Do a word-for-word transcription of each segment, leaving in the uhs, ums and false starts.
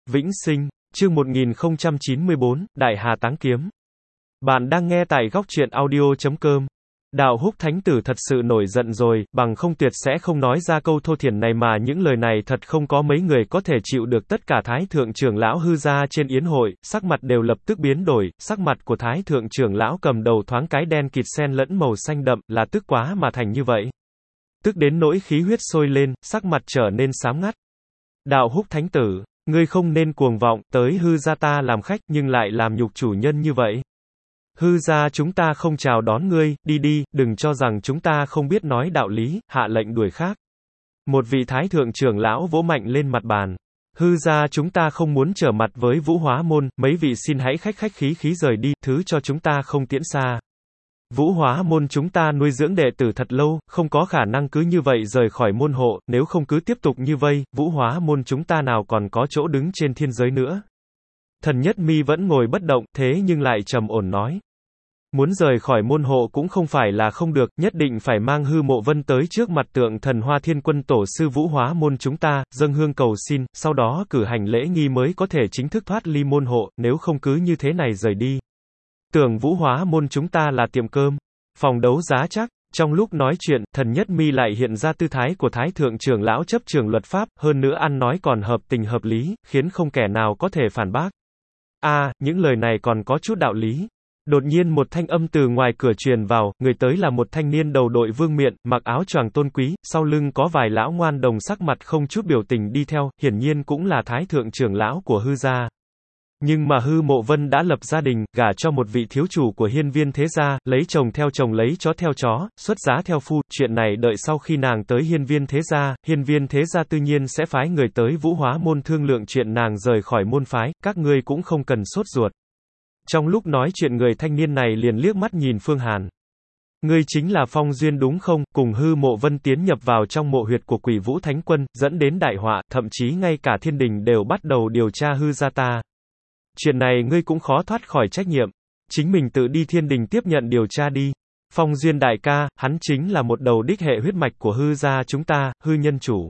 Vĩnh sinh, chương một nghìn không trăm chín mươi bốn, Đại Hà Táng Kiếm. Bạn đang nghe tại góc truyện audio chấm com. Đạo Húc Thánh Tử thật sự nổi giận rồi, bằng không tuyệt sẽ không nói ra câu thô thiển này mà những lời này thật không có mấy người có thể chịu được. Tất cả Thái Thượng trưởng lão Hư gia trên yến hội, sắc mặt đều lập tức biến đổi, sắc mặt của Thái Thượng trưởng lão cầm đầu thoáng cái đen kịt xen lẫn màu xanh đậm, là tức quá mà thành như vậy. Tức đến nỗi khí huyết sôi lên, sắc mặt trở nên xám ngắt. Đạo Húc Thánh Tử, ngươi không nên cuồng vọng, tới Hư gia ta làm khách, nhưng lại làm nhục chủ nhân như vậy. Hư gia chúng ta không chào đón ngươi, đi đi, đừng cho rằng chúng ta không biết nói đạo lý, hạ lệnh đuổi khác. Một vị Thái Thượng trưởng lão vỗ mạnh lên mặt bàn. Hư gia chúng ta không muốn trở mặt với Vũ Hóa môn, mấy vị xin hãy khách khách khí khí rời đi, thứ cho chúng ta không tiễn xa. Vũ Hóa môn chúng ta nuôi dưỡng đệ tử thật lâu, không có khả năng cứ như vậy rời khỏi môn hộ, nếu không cứ tiếp tục như vây, Vũ Hóa môn chúng ta nào còn có chỗ đứng trên thiên giới nữa. Thần Nhất Mi vẫn ngồi bất động, thế nhưng lại trầm ổn nói. Muốn rời khỏi môn hộ cũng không phải là không được, nhất định phải mang Hư Mộ Vân tới trước mặt tượng thần Hoa Thiên Quân tổ sư Vũ Hóa môn chúng ta, dâng hương cầu xin, sau đó cử hành lễ nghi mới có thể chính thức thoát ly môn hộ, nếu không cứ như thế này rời đi. Tưởng Vũ Hóa môn chúng ta là tiệm cơm, phòng đấu giá chắc. Trong lúc nói chuyện, Thần Nhất Mi lại hiện ra tư thái của Thái Thượng trưởng lão chấp trường luật pháp, hơn nữa ăn nói còn hợp tình hợp lý, khiến không kẻ nào có thể phản bác. A, à, những lời này còn có chút đạo lý. Đột nhiên một thanh âm từ ngoài cửa truyền vào, người tới là một thanh niên đầu đội vương miện, mặc áo choàng tôn quý, sau lưng có vài lão ngoan đồng sắc mặt không chút biểu tình đi theo, hiển nhiên cũng là Thái Thượng trưởng lão của Hư gia. Nhưng mà Hư Mộ Vân đã lập gia đình, gả cho một vị thiếu chủ của Hiên Viên thế gia, lấy chồng theo chồng lấy chó theo chó, xuất giá theo phu, chuyện này đợi sau khi nàng tới Hiên Viên thế gia, Hiên Viên thế gia tự nhiên sẽ phái người tới Vũ Hóa môn thương lượng chuyện nàng rời khỏi môn phái, các ngươi cũng không cần sốt ruột. Trong lúc nói chuyện người thanh niên này liền liếc mắt nhìn Phương Hàn. Ngươi chính là Phong Duyên đúng không? Cùng Hư Mộ Vân tiến nhập vào trong mộ huyệt của Quỷ Vũ Thánh Quân, dẫn đến đại họa, thậm chí ngay cả thiên đình đều bắt đầu điều tra Hư gia ta. Chuyện này ngươi cũng khó thoát khỏi trách nhiệm. Chính mình tự đi thiên đình tiếp nhận điều tra đi. Phong Duyên đại ca, hắn chính là một đầu đích hệ huyết mạch của Hư gia chúng ta, Hư nhân chủ.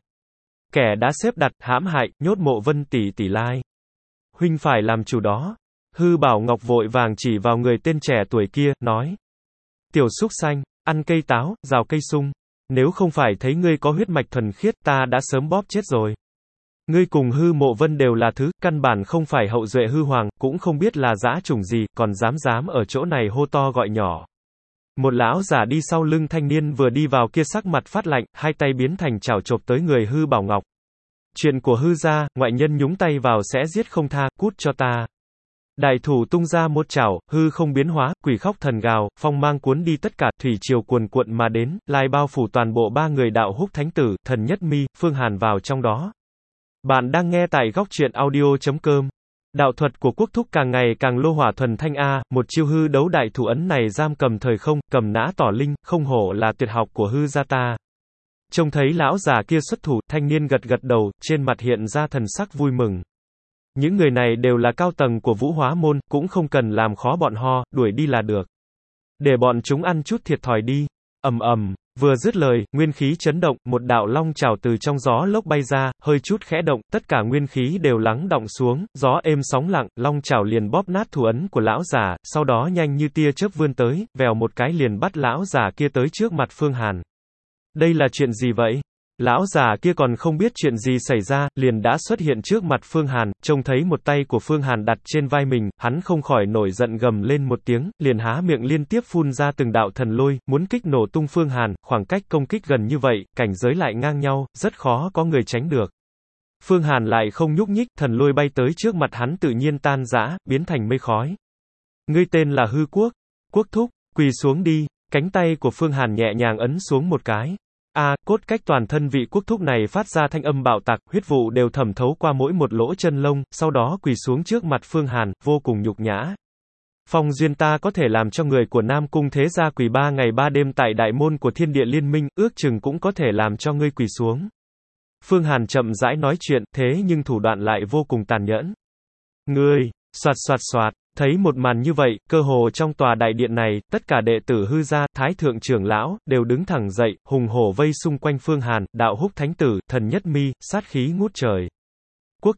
Kẻ đã xếp đặt, hãm hại, nhốt Mộ Vân tỷ tỷ lai. Huynh phải làm chủ đó. Hư Bảo Ngọc vội vàng chỉ vào người tên trẻ tuổi kia, nói. Tiểu súc xanh, ăn cây táo, rào cây sung. Nếu không phải thấy ngươi có huyết mạch thuần khiết, ta đã sớm bóp chết rồi. Ngươi cùng Hư Mộ Vân đều là thứ, căn bản không phải hậu duệ Hư Hoàng, cũng không biết là dã chủng gì, còn dám dám ở chỗ này hô to gọi nhỏ. Một lão giả đi sau lưng thanh niên vừa đi vào kia sắc mặt phát lạnh, hai tay biến thành chảo chộp tới người Hư Bảo Ngọc. Chuyện của Hư gia, ngoại nhân nhúng tay vào sẽ giết không tha, cút cho ta. Đại thủ tung ra một chảo, hư không biến hóa, quỷ khóc thần gào, phong mang cuốn đi tất cả, thủy triều cuồn cuộn mà đến, lai bao phủ toàn bộ ba người Đạo Húc Thánh Tử, Thần Nhất Mi, Phương Hàn vào trong đó. Bạn đang nghe tại góc truyện audio chấm com. Đạo thuật của Quốc Thúc càng ngày càng lô hỏa thuần thanh a, một chiêu hư đấu đại thủ ấn này giam cầm thời không, cầm nã tỏ linh, không hổ là tuyệt học của Hư gia ta. Trông thấy lão già kia xuất thủ, thanh niên gật gật đầu, trên mặt hiện ra thần sắc vui mừng. Những người này đều là cao tầng của Vũ Hóa môn, cũng không cần làm khó bọn họ, đuổi đi là được. Để bọn chúng ăn chút thiệt thòi đi. Ầm ầm, vừa dứt lời, nguyên khí chấn động, một đạo long chảo từ trong gió lốc bay ra, hơi chút khẽ động, tất cả nguyên khí đều lắng đọng xuống, gió êm sóng lặng, long chảo liền bóp nát thủ ấn của lão giả, sau đó nhanh như tia chớp vươn tới, vèo một cái liền bắt lão giả kia tới trước mặt Phương Hàn. Đây là chuyện gì vậy? Lão già kia còn không biết chuyện gì xảy ra, liền đã xuất hiện trước mặt Phương Hàn, trông thấy một tay của Phương Hàn đặt trên vai mình, hắn không khỏi nổi giận gầm lên một tiếng, liền há miệng liên tiếp phun ra từng đạo thần lôi, muốn kích nổ tung Phương Hàn, khoảng cách công kích gần như vậy, cảnh giới lại ngang nhau, rất khó có người tránh được. Phương Hàn lại không nhúc nhích, thần lôi bay tới trước mặt hắn tự nhiên tan rã, biến thành mây khói. Ngươi tên là Hư Quốc, Quốc Thúc, quỳ xuống đi, cánh tay của Phương Hàn nhẹ nhàng ấn xuống một cái. A, à, cốt cách toàn thân vị Quốc Thúc này phát ra thanh âm bạo tạc, huyết vụ đều thẩm thấu qua mỗi một lỗ chân lông, sau đó quỳ xuống trước mặt Phương Hàn, vô cùng nhục nhã. Phong Duyên ta có thể làm cho người của Nam Cung thế gia quỳ ba ngày ba đêm tại đại môn của Thiên Địa Liên Minh, ước chừng cũng có thể làm cho ngươi quỳ xuống. Phương Hàn chậm rãi nói chuyện, thế nhưng thủ đoạn lại vô cùng tàn nhẫn. Ngươi, soạt soạt soạt. Thấy một màn như vậy, cơ hồ trong tòa đại điện này, tất cả đệ tử Hư gia, Thái Thượng trưởng lão, đều đứng thẳng dậy, hùng hổ vây xung quanh Phương Hàn, Đạo Húc Thánh Tử, Thần Nhất Mi, sát khí ngút trời. Quốc Thúc,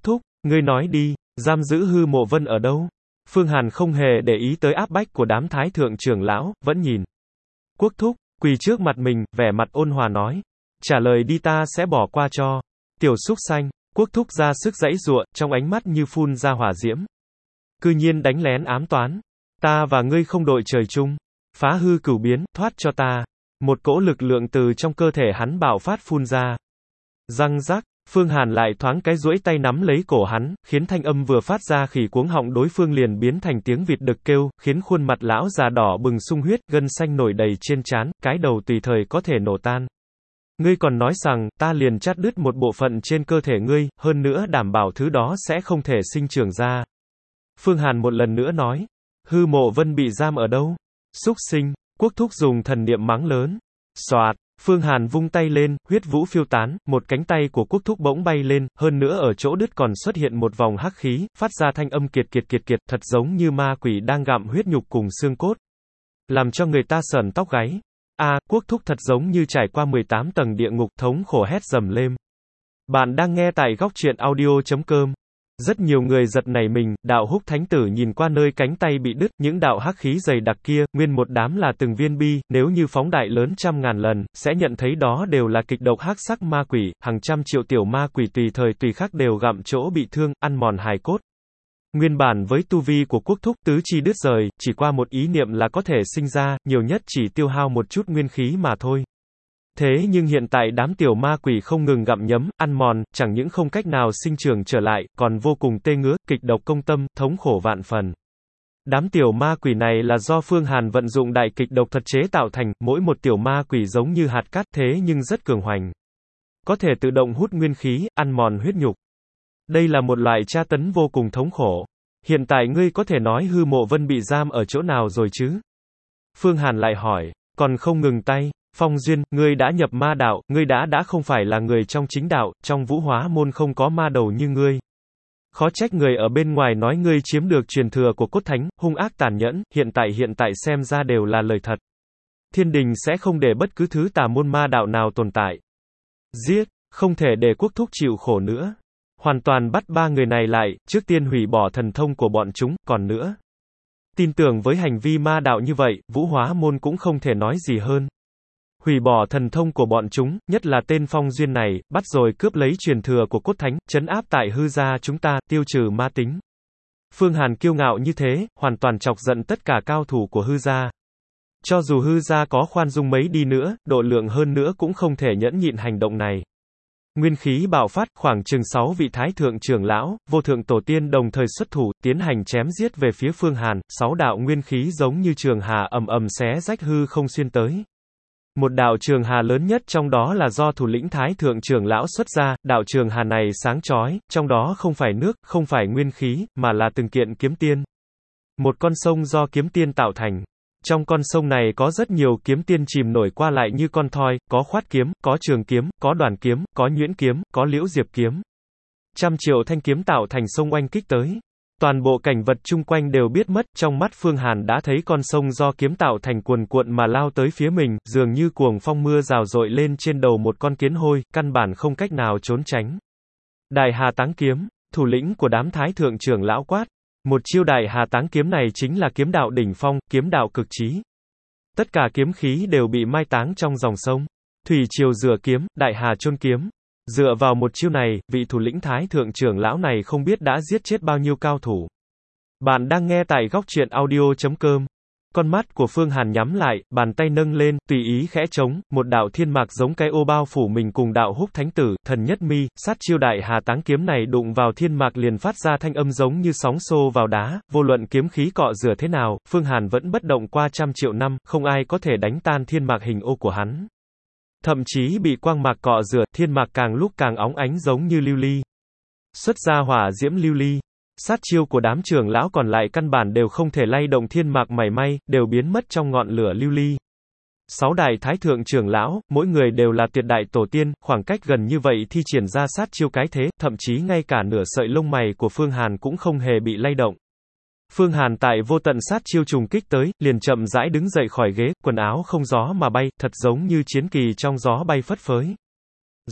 Ngươi nói đi, giam giữ Hư Mộ Vân ở đâu? Phương Hàn không hề để ý tới áp bách của đám thái thượng trưởng lão, vẫn nhìn Quốc thúc, quỳ trước mặt mình, vẻ mặt ôn hòa nói. Trả lời đi ta sẽ bỏ qua cho. Tiểu súc xanh, Quốc thúc ra sức giãy giụa, trong ánh mắt như phun ra hỏa diễm. Cư nhiên đánh lén ám toán. Ta và ngươi không đội trời chung. Phá hư cửu biến, thoát cho ta. Một cỗ lực lượng từ trong cơ thể hắn bạo phát phun ra. Răng rắc, Phương Hàn lại thoáng cái duỗi tay nắm lấy cổ hắn, khiến thanh âm vừa phát ra khỉ cuống họng đối phương liền biến thành tiếng vịt đực kêu, khiến khuôn mặt lão già đỏ bừng sung huyết, gân xanh nổi đầy trên trán, cái đầu tùy thời có thể nổ tan. Ngươi còn nói rằng, ta liền chát đứt một bộ phận trên cơ thể ngươi, hơn nữa đảm bảo thứ đó sẽ không thể sinh trưởng ra. Phương Hàn một lần nữa nói, Hư Mộ Vân bị giam ở đâu? Súc sinh, Quốc thúc dùng thần niệm mắng lớn. Soạt, Phương Hàn vung tay lên, huyết vũ phiêu tán, một cánh tay của Quốc thúc bỗng bay lên, hơn nữa ở chỗ đứt còn xuất hiện một vòng hắc khí, phát ra thanh âm kiệt kiệt kiệt kiệt, thật giống như ma quỷ đang gặm huyết nhục cùng xương cốt. Làm cho người ta sởn tóc gáy. A, à, Quốc thúc thật giống như trải qua mười tám tầng địa ngục, thống khổ hét dầm lên. Bạn đang nghe tại góc truyện audio chấm com. Rất nhiều người giật nảy mình, đạo húc thánh tử nhìn qua nơi cánh tay bị đứt, những đạo hắc khí dày đặc kia, nguyên một đám là từng viên bi, nếu như phóng đại lớn trăm ngàn lần, sẽ nhận thấy đó đều là kịch độc hắc sắc ma quỷ, hàng trăm triệu tiểu ma quỷ tùy thời tùy khắc đều gặm chỗ bị thương, ăn mòn hài cốt. Nguyên bản với tu vi của Quốc thúc tứ chi đứt rời, chỉ qua một ý niệm là có thể sinh ra, nhiều nhất chỉ tiêu hao một chút nguyên khí mà thôi. Thế nhưng hiện tại đám tiểu ma quỷ không ngừng gặm nhấm, ăn mòn, chẳng những không cách nào sinh trưởng trở lại, còn vô cùng tê ngứa, kịch độc công tâm, thống khổ vạn phần. Đám tiểu ma quỷ này là do Phương Hàn vận dụng đại kịch độc thật chế tạo thành, mỗi một tiểu ma quỷ giống như hạt cát thế nhưng rất cường hoành. Có thể tự động hút nguyên khí, ăn mòn huyết nhục. Đây là một loại tra tấn vô cùng thống khổ. Hiện tại ngươi có thể nói Hư Mộ Vân bị giam ở chỗ nào rồi chứ? Phương Hàn lại hỏi, còn không ngừng tay. Phong Duyên, ngươi đã nhập ma đạo, ngươi đã đã không phải là người trong chính đạo, trong Vũ Hóa môn không có ma đầu như ngươi. Khó trách người ở bên ngoài nói ngươi chiếm được truyền thừa của cốt thánh, hung ác tàn nhẫn, hiện tại hiện tại xem ra đều là lời thật. Thiên đình sẽ không để bất cứ thứ tà môn ma đạo nào tồn tại. Giết, không thể để Quốc thúc chịu khổ nữa. Hoàn toàn bắt ba người này lại, trước tiên hủy bỏ thần thông của bọn chúng, còn nữa. Tin tưởng với hành vi ma đạo như vậy, Vũ Hóa môn cũng không thể nói gì hơn. Hủy bỏ thần thông của bọn chúng, nhất là tên Phong Duyên này, bắt rồi cướp lấy truyền thừa của cốt thánh, trấn áp tại hư gia chúng ta, tiêu trừ ma tính. Phương Hàn kiêu ngạo như thế, hoàn toàn chọc giận tất cả cao thủ của hư gia. Cho dù hư gia có khoan dung mấy đi nữa, độ lượng hơn nữa cũng không thể nhẫn nhịn hành động này. Nguyên khí bạo phát, khoảng chừng sáu vị thái thượng trưởng lão, vô thượng tổ tiên đồng thời xuất thủ, tiến hành chém giết về phía Phương Hàn, sáu đạo nguyên khí giống như trường hà ầm ầm xé rách hư không xuyên tới. Một đạo trường hà lớn nhất trong đó là do thủ lĩnh thái thượng trưởng lão xuất ra, đạo trường hà này sáng chói, trong đó không phải nước, không phải nguyên khí, mà là từng kiện kiếm tiên. Một con sông do kiếm tiên tạo thành. Trong con sông này có rất nhiều kiếm tiên chìm nổi qua lại như con thoi, có khoát kiếm, có trường kiếm, có đoàn kiếm, có nhuyễn kiếm, có liễu diệp kiếm. Trăm triệu thanh kiếm tạo thành sông oanh kích tới. Toàn bộ cảnh vật chung quanh đều biết mất, trong mắt Phương Hàn đã thấy con sông do kiếm tạo thành cuồn cuộn mà lao tới phía mình, dường như cuồng phong mưa rào rội lên trên đầu một con kiến hôi, căn bản không cách nào trốn tránh. Đại Hà Táng Kiếm, thủ lĩnh của đám thái thượng trưởng lão quát. Một chiêu Đại Hà Táng Kiếm này chính là kiếm đạo đỉnh phong, kiếm đạo cực trí. Tất cả kiếm khí đều bị mai táng trong dòng sông. Thủy triều rửa kiếm, Đại Hà chôn kiếm. Dựa vào một chiêu này, vị thủ lĩnh thái thượng trưởng lão này không biết đã giết chết bao nhiêu cao thủ. Bạn đang nghe tại góc truyện audio chấm com. Con mắt của Phương Hàn nhắm lại, bàn tay nâng lên, tùy ý khẽ trống, một đạo thiên mạc giống cái ô bao phủ mình cùng đạo húc thánh tử, thần nhất mi, sát chiêu Đại Hà Táng Kiếm này đụng vào thiên mạc liền phát ra thanh âm giống như sóng xô vào đá, vô luận kiếm khí cọ rửa thế nào, Phương Hàn vẫn bất động qua trăm triệu năm, không ai có thể đánh tan thiên mạc hình ô của hắn. Thậm chí bị quang mạc cọ rửa, thiên mạc càng lúc càng óng ánh giống như lưu ly. Xuất ra hỏa diễm lưu ly. Sát chiêu của đám trưởng lão còn lại căn bản đều không thể lay động thiên mạc mảy may, đều biến mất trong ngọn lửa lưu ly. Sáu đại thái thượng trưởng lão, mỗi người đều là tuyệt đại tổ tiên, khoảng cách gần như vậy thi triển ra sát chiêu cái thế, thậm chí ngay cả nửa sợi lông mày của Phương Hàn cũng không hề bị lay động. Phương Hàn tại vô tận sát chiêu trùng kích tới, liền chậm rãi đứng dậy khỏi ghế, quần áo không gió mà bay, thật giống như chiến kỳ trong gió bay phất phới. Doẹt,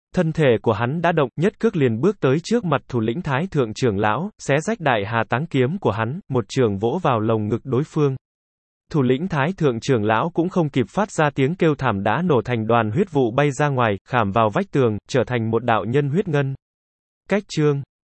Thân thể của hắn đã động, nhất cước liền bước tới trước mặt thủ lĩnh Thái thượng trưởng lão, xé rách đại hà táng kiếm của hắn, một trường vỗ vào lồng ngực đối phương. Thủ lĩnh Thái thượng trưởng lão cũng không kịp phát ra tiếng kêu thảm đã nổ thành đoàn huyết vụ bay ra ngoài, khảm vào vách tường, trở thành một đạo nhân huyết ngân. Cách chương